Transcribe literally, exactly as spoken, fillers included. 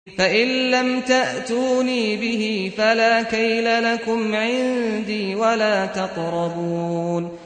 فإن لم تأتوني بِهِ فلا كيل لكم عندي ولا تقربون